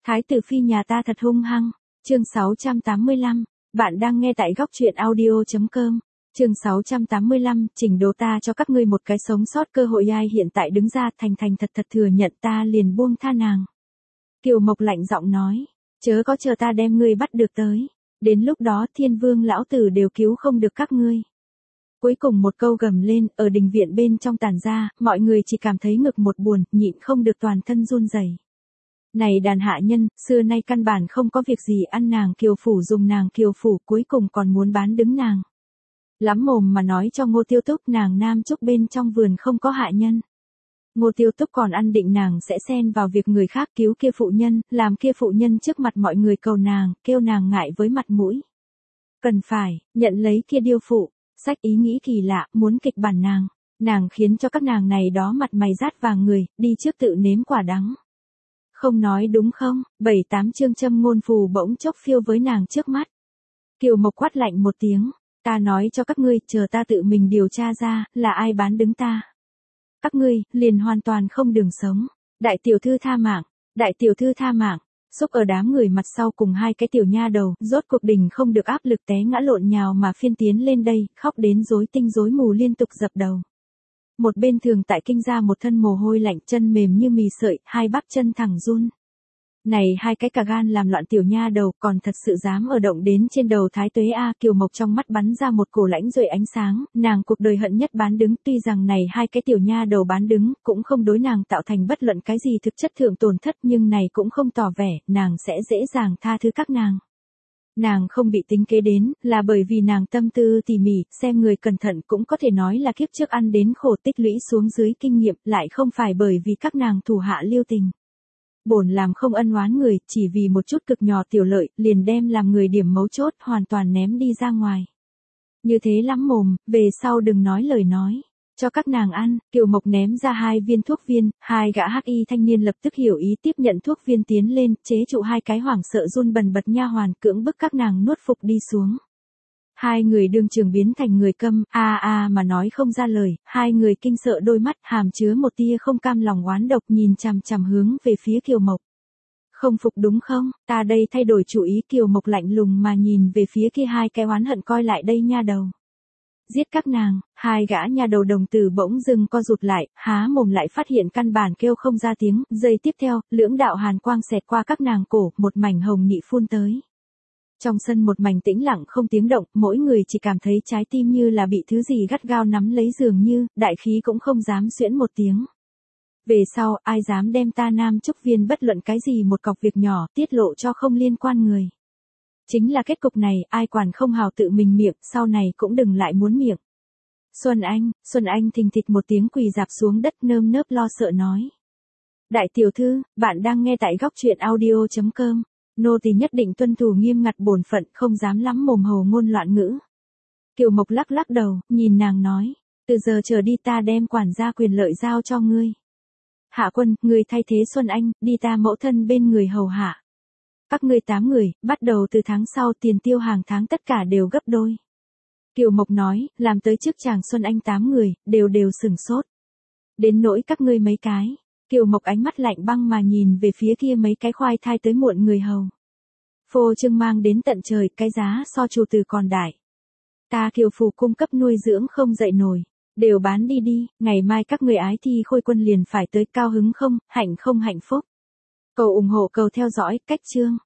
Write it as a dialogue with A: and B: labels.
A: Thái tử phi nhà ta thật hung hăng. Chương 685, bạn đang nghe tại góc truyện audio.com. Chương 685, chỉnh đốn ta cho các ngươi một cái sống sót cơ hội. Ai hiện tại đứng ra thành thật thừa nhận ta liền buông tha nàng. Kiều Mộc lạnh giọng nói, chớ có chờ ta đem ngươi bắt được tới. Đến lúc đó thiên vương lão tử đều cứu không được các ngươi. Cuối cùng một câu gầm lên, ở đình viện bên trong tản ra, mọi người chỉ cảm thấy ngực một buồn, nhịn không được toàn thân run rẩy. Này đàn hạ nhân, xưa nay căn bản không có việc gì ăn nàng Kiều phủ dùng nàng Kiều phủ, cuối cùng còn muốn bán đứng nàng. Lắm mồm mà nói cho Ngô Tiêu Túc nàng Nam Trúc bên trong vườn không có hạ nhân. Ngô Tiêu Túc còn ăn định nàng sẽ xen vào việc người khác cứu kia phụ nhân, làm kia phụ nhân trước mặt mọi người cầu nàng, kêu nàng ngại với mặt mũi. Cần phải, nhận lấy kia điêu phụ, sách ý nghĩ kỳ lạ, muốn kịch bản nàng khiến cho các nàng này đó mặt mày rát vàng người, đi trước tự nếm quả đắng. Không nói đúng không, 7-8 chương châm ngôn phù bỗng chốc phiêu với nàng trước mắt. Kiều Mộc quát lạnh một tiếng, ta nói cho các ngươi, chờ ta tự mình điều tra ra, là ai bán đứng ta. Các ngươi, liền hoàn toàn không đường sống. Đại tiểu thư tha mạng, đại tiểu thư tha mạng. Xúc ở đám người mặt sau cùng hai cái tiểu nha đầu, rốt cuộc đình không được áp lực té ngã lộn nhào mà phiên tiến lên đây, khóc đến rối tinh rối mù liên tục dập đầu. Một bên thường tại kinh ra một thân mồ hôi lạnh, chân mềm như mì sợi, hai bắp chân thẳng run. Này hai cái cả gan làm loạn tiểu nha đầu, còn thật sự dám ở động đến trên đầu thái tuế a. Kiều Mộc trong mắt bắn ra một cổ lãnh duệ ánh sáng, nàng cuộc đời hận nhất bán đứng, tuy rằng này hai cái tiểu nha đầu bán đứng, cũng không đối nàng tạo thành bất luận cái gì thực chất thượng tổn thất, nhưng này cũng không tỏ vẻ, nàng sẽ dễ dàng tha thứ các nàng. Nàng không bị tính kế đến, là bởi vì nàng tâm tư tỉ mỉ, xem người cẩn thận, cũng có thể nói là kiếp trước ăn đến khổ tích lũy xuống dưới kinh nghiệm, lại không phải bởi vì các nàng thủ hạ lưu tình. Bổn làm không ân oán người, chỉ vì một chút cực nhỏ tiểu lợi, liền đem làm người điểm mấu chốt hoàn toàn ném đi ra ngoài. Như thế lắm mồm, về sau đừng nói lời nói. Cho các nàng ăn, Kiều Mộc ném ra 2 viên thuốc viên, hai gã hắc y thanh niên lập tức hiểu ý tiếp nhận thuốc viên tiến lên, chế trụ hai cái hoảng sợ run bần bật nha hoàn, cưỡng bức các nàng nuốt phục đi xuống. Hai người đương trường biến thành người câm, mà nói không ra lời, hai người kinh sợ đôi mắt hàm chứa một tia không cam lòng oán độc nhìn chằm chằm hướng về phía Kiều Mộc. Không phục đúng không, ta đây thay đổi chủ ý. Kiều Mộc lạnh lùng mà nhìn về phía kia hai cái oán hận coi lại đây nha đầu. Giết các nàng, hai gã nha đầu đồng tử bỗng dưng co rụt lại, há mồm lại phát hiện căn bản kêu không ra tiếng, giây tiếp theo, lưỡng đạo hàn quang xẹt qua các nàng cổ, một mảnh hồng nị phun tới. Trong sân một mảnh tĩnh lặng không tiếng động, mỗi người chỉ cảm thấy trái tim như là bị thứ gì gắt gao nắm lấy dường như, đại khí cũng không dám xuyễn một tiếng. Về sau, ai dám đem ta Nam Trúc Viên bất luận cái gì một cọc việc nhỏ, tiết lộ cho không liên quan người. Chính là kết cục này, ai quản không hào tự mình miệng, sau này cũng đừng lại muốn miệng. Xuân Anh thình thịch một tiếng quỳ rạp xuống đất nơm nớp lo sợ nói. Đại tiểu thư, bạn đang nghe tại góc truyện audio.com. Nô tỳ nhất định tuân thủ nghiêm ngặt bổn phận, không dám lắm mồm hồ ngôn loạn ngữ. Kiều Mộc lắc lắc đầu, nhìn nàng nói, từ giờ trở đi ta đem quản gia quyền lợi giao cho ngươi. Hạ Quân, ngươi thay thế Xuân Anh, đi ta mẫu thân bên người hầu hạ. Các ngươi 8 người, bắt đầu từ tháng sau tiền tiêu hàng tháng tất cả đều gấp đôi. Kiều Mộc nói, làm tới trước chàng Xuân Anh 8 người, đều sửng sốt. Đến nỗi các ngươi mấy cái. Kiều Mộc ánh mắt lạnh băng mà nhìn về phía kia mấy cái khoai thai tới muộn người hầu. Phô trương mang đến tận trời, cái giá so chủ từ còn đại. Ta Kiều phủ cung cấp nuôi dưỡng không dậy nổi, đều bán đi, ngày mai các người ái thi khôi quân liền phải tới, cao hứng không hạnh phúc. Cầu ủng hộ, cầu theo dõi, cách chương.